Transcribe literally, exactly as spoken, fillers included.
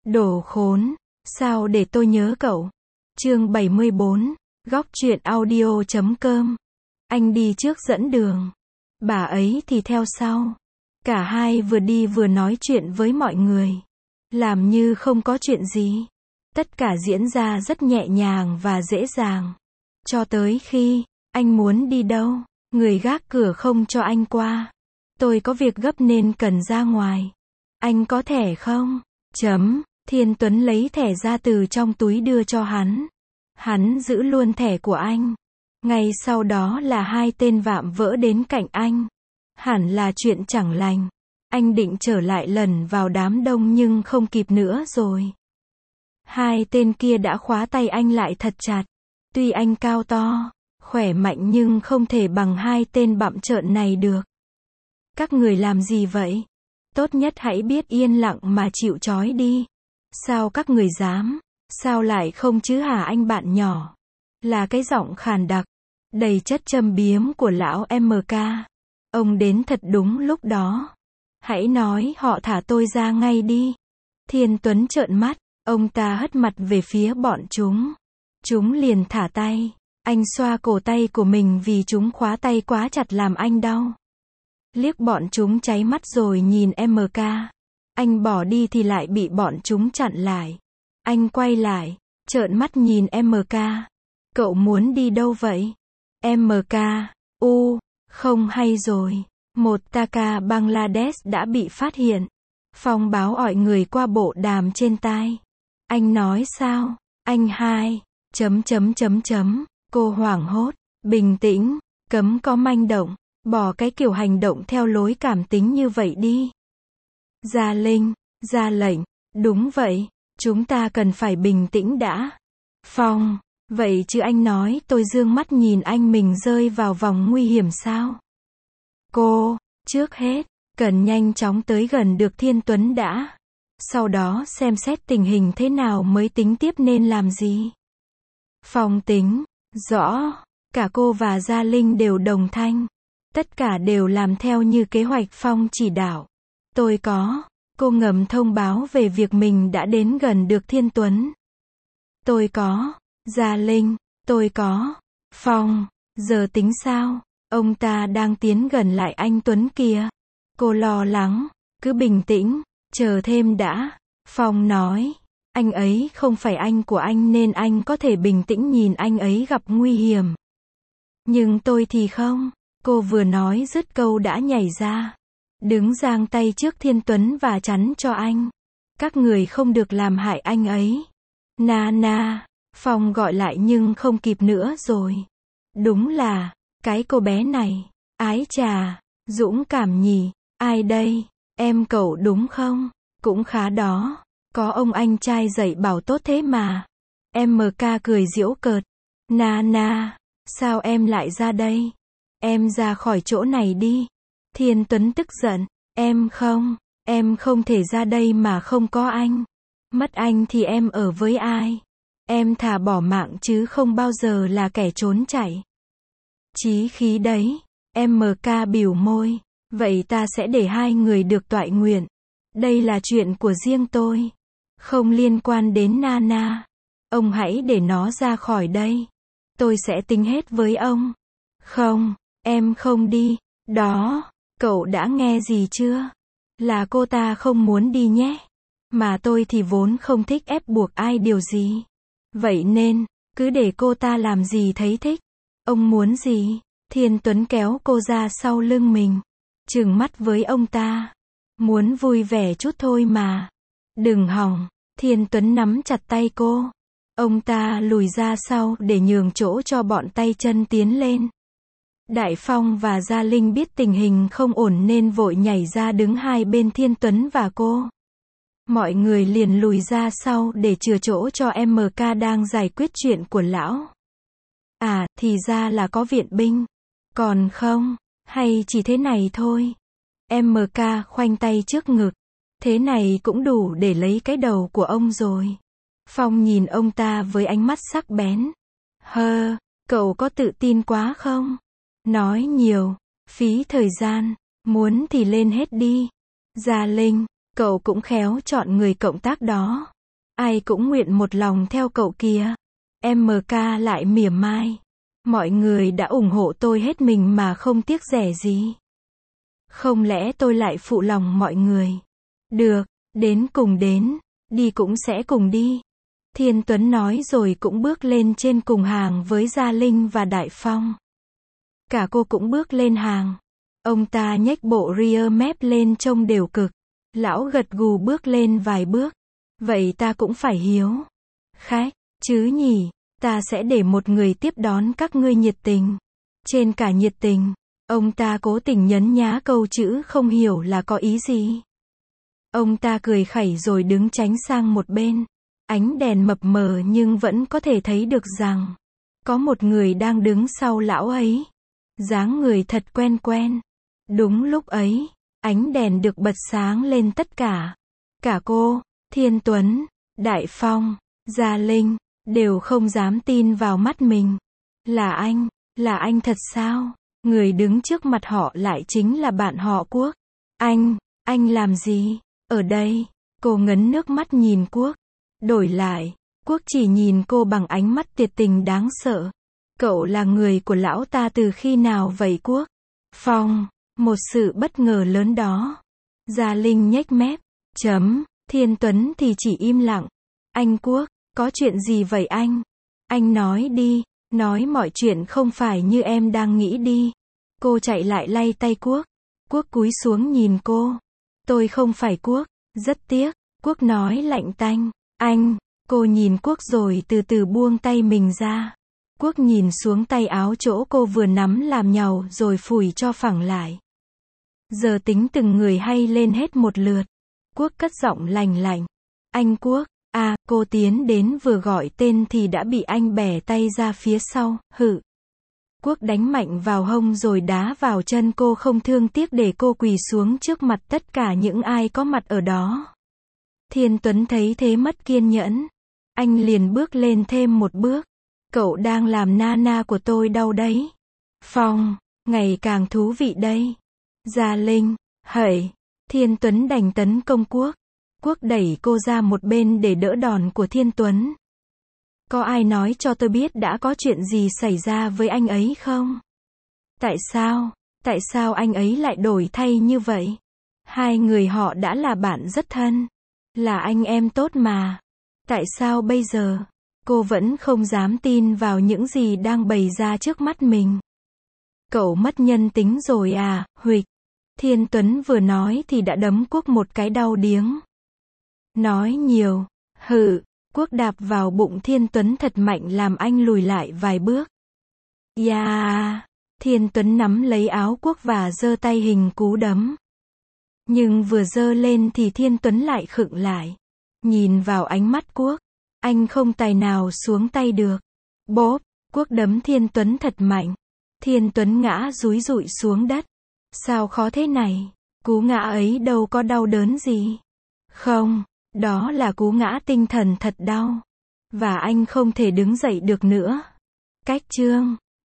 Đồ khốn, sao để tôi nhớ cậu. Chương bảy mươi bốn, góc truyện audio chấm com. Anh đi trước dẫn đường, bà ấy thì theo sau. Cả hai vừa đi vừa nói chuyện với mọi người, làm như không có chuyện gì. Tất cả diễn ra rất nhẹ nhàng và dễ dàng. Cho tới khi anh muốn đi đâu, người gác cửa không cho anh qua. Tôi có việc gấp nên cần ra ngoài. Anh có thẻ không? Chấm. Thiên Tuấn lấy thẻ ra từ trong túi đưa cho hắn. Hắn giữ luôn thẻ của anh. Ngay sau đó là hai tên vạm vỡ đến cạnh anh. Hẳn là chuyện chẳng lành. Anh định trở lại lần vào đám đông nhưng không kịp nữa rồi. Hai tên kia đã khóa tay anh lại thật chặt. Tuy anh cao to, khỏe mạnh nhưng không thể bằng hai tên bặm trợn này được. Các người làm gì vậy? Tốt nhất hãy biết yên lặng mà chịu trói đi. Sao các người dám? Sao lại không chứ hả anh bạn nhỏ? Là cái giọng khàn đặc, đầy chất châm biếm của lão em ca. Ông đến thật đúng lúc đó. Hãy nói họ thả tôi ra ngay đi. Thiên Tuấn trợn mắt, ông ta hất mặt về phía bọn chúng. Chúng liền thả tay. Anh xoa cổ tay của mình vì chúng khóa tay quá chặt làm anh đau. Liếc bọn chúng cháy mắt rồi nhìn em ca. Anh bỏ đi thì lại bị bọn chúng chặn lại. Anh quay lại, trợn mắt nhìn em ca. Cậu muốn đi đâu vậy? em ca, u, không hay rồi. Một Taka Bangladesh đã bị phát hiện. Phong báo ọi người qua bộ đàm trên tai. Anh nói sao? Anh hai, chấm chấm chấm chấm. Cô hoảng hốt, bình tĩnh, cấm có manh động. Bỏ cái kiểu hành động theo lối cảm tính như vậy đi. Gia Linh, ra lệnh. Đúng vậy, chúng ta cần phải bình tĩnh đã. Phong, vậy chứ anh nói tôi dương mắt nhìn anh mình rơi vào vòng nguy hiểm sao? Cô, trước hết, cần nhanh chóng tới gần được Thiên Tuấn đã. Sau đó xem xét tình hình thế nào mới tính tiếp nên làm gì. Phong tính, rõ, cả cô và Gia Linh đều đồng thanh. Tất cả đều làm theo như kế hoạch Phong chỉ đạo. Tôi có, cô ngầm thông báo về việc mình đã đến gần được Thiên Tuấn. Tôi có, Gia Linh, tôi có, Phong, giờ tính sao? Ông ta đang tiến gần lại anh Tuấn kìa. Cô lo lắng, cứ bình tĩnh, chờ thêm đã. Phong nói, anh ấy không phải anh của anh nên anh có thể bình tĩnh nhìn anh ấy gặp nguy hiểm. Nhưng tôi thì không. Cô vừa nói dứt câu đã nhảy ra. Đứng giang tay trước Thiên Tuấn và chắn cho anh. Các người không được làm hại anh ấy. Na na, Phong gọi lại nhưng không kịp nữa rồi. Đúng là, cái cô bé này, ái chà, dũng cảm nhỉ, ai đây, em cậu đúng không? Cũng khá đó, có ông anh trai dạy bảo tốt thế mà. em ca cười giễu cợt. Na na, sao em lại ra đây? Em ra khỏi chỗ này đi. Thiên Tuấn tức giận. Em không, em không thể ra đây mà không có anh. Mất anh thì em ở với ai? Em thà bỏ mạng chứ không bao giờ là kẻ trốn chạy. Chí khí đấy. em ca bỉu môi. Vậy ta sẽ để hai người được toại nguyện. Đây là chuyện của riêng tôi. Không liên quan đến Nana. Ông hãy để nó ra khỏi đây. Tôi sẽ tính hết với ông. Không. Em không đi. Đó, cậu đã nghe gì chưa? Là cô ta không muốn đi nhé. Mà tôi thì vốn không thích ép buộc ai điều gì. Vậy nên, cứ để cô ta làm gì thấy thích. Ông muốn gì? Thiên Tuấn kéo cô ra sau lưng mình. Trừng mắt với ông ta. Muốn vui vẻ chút thôi mà. Đừng hòng. Thiên Tuấn nắm chặt tay cô. Ông ta lùi ra sau để nhường chỗ cho bọn tay chân tiến lên. Đại Phong và Gia Linh biết tình hình không ổn nên vội nhảy ra đứng hai bên Thiên Tuấn và cô. Mọi người liền lùi ra sau để chừa chỗ cho em ca đang giải quyết chuyện của lão. À, thì ra là có viện binh. Còn không, hay chỉ thế này thôi. em ca khoanh tay trước ngực. Thế này cũng đủ để lấy cái đầu của ông rồi. Phong nhìn ông ta với ánh mắt sắc bén. Hơ, cậu có tự tin quá không? Nói nhiều, phí thời gian, muốn thì lên hết đi. Gia Linh, cậu cũng khéo chọn người cộng tác đó. Ai cũng nguyện một lòng theo cậu kìa. em ca lại mỉa mai. Mọi người đã ủng hộ tôi hết mình mà không tiếc rẻ gì. Không lẽ tôi lại phụ lòng mọi người? Được, đến cùng đến, đi cũng sẽ cùng đi. Thiên Tuấn nói rồi cũng bước lên trên cùng hàng với Gia Linh và Đại Phong. Cả cô cũng bước lên hàng. Ông ta nhếch bộ rear mép lên trông đều cực. Lão gật gù bước lên vài bước. Vậy ta cũng phải hiếu khách, chứ nhỉ? Ta sẽ để một người tiếp đón các ngươi nhiệt tình. Trên cả nhiệt tình, ông ta cố tình nhấn nhá câu chữ không hiểu là có ý gì. Ông ta cười khẩy rồi đứng tránh sang một bên. Ánh đèn mập mờ nhưng vẫn có thể thấy được rằng có một người đang đứng sau lão ấy. Dáng người thật quen quen. Đúng lúc ấy, ánh đèn được bật sáng lên tất cả. Cả cô, Thiên Tuấn, Đại Phong, Gia Linh đều không dám tin vào mắt mình. Là anh, là anh thật sao? Người đứng trước mặt họ lại chính là bạn họ Quốc. Anh, anh làm gì ở đây? Cô ngấn nước mắt nhìn Quốc. Đổi lại, Quốc chỉ nhìn cô bằng ánh mắt tuyệt tình đáng sợ. Cậu là người của lão ta từ khi nào vậy Quốc? Phong, một sự bất ngờ lớn đó. Gia Linh nhếch mép. Chấm, Thiên Tuấn thì chỉ im lặng. Anh Quốc, có chuyện gì vậy anh? Anh nói đi, nói mọi chuyện không phải như em đang nghĩ đi. Cô chạy lại lay tay Quốc. Quốc cúi xuống nhìn cô. Tôi không phải Quốc, rất tiếc. Quốc nói lạnh tanh. Anh, cô nhìn Quốc rồi từ từ buông tay mình ra. Quốc nhìn xuống tay áo chỗ cô vừa nắm làm nhàu rồi phủi cho phẳng lại. Giờ tính từng người hay lên hết một lượt. Quốc cất giọng lành lạnh. Anh Quốc, à, cô tiến đến vừa gọi tên thì đã bị anh bẻ tay ra phía sau, hự. Quốc đánh mạnh vào hông rồi đá vào chân cô không thương tiếc để cô quỳ xuống trước mặt tất cả những ai có mặt ở đó. Thiên Tuấn thấy thế mất kiên nhẫn. Anh liền bước lên thêm một bước. Cậu đang làm nana của tôi đau đấy. Phong, ngày càng thú vị đây. Gia Linh, hẩy. Thiên Tuấn đành tấn công Quốc. Quốc đẩy cô ra một bên để đỡ đòn của Thiên Tuấn. Có ai nói cho tôi biết đã có chuyện gì xảy ra với anh ấy không? Tại sao? Tại sao anh ấy lại đổi thay như vậy? Hai người họ đã là bạn rất thân. Là anh em tốt mà. Tại sao bây giờ? Cô vẫn không dám tin vào những gì đang bày ra trước mắt mình. Cậu mất nhân tính rồi à, Huỵch? Thiên Tuấn vừa nói thì đã đấm Quốc một cái đau điếng. Nói nhiều, hự. Quốc đạp vào bụng Thiên Tuấn thật mạnh làm anh lùi lại vài bước. Yeah. Thiên Tuấn nắm lấy áo Quốc và giơ tay hình cú đấm. Nhưng vừa giơ lên thì Thiên Tuấn lại khựng lại. Nhìn vào ánh mắt Quốc, anh không tài nào xuống tay được. Bốp, Quốc đấm Thiên Tuấn thật mạnh. Thiên Tuấn ngã dúi dụi xuống đất. Sao khó thế này? Cú ngã ấy đâu có đau đớn gì. Không, đó là cú ngã tinh thần thật đau. Và anh không thể đứng dậy được nữa. Cách chương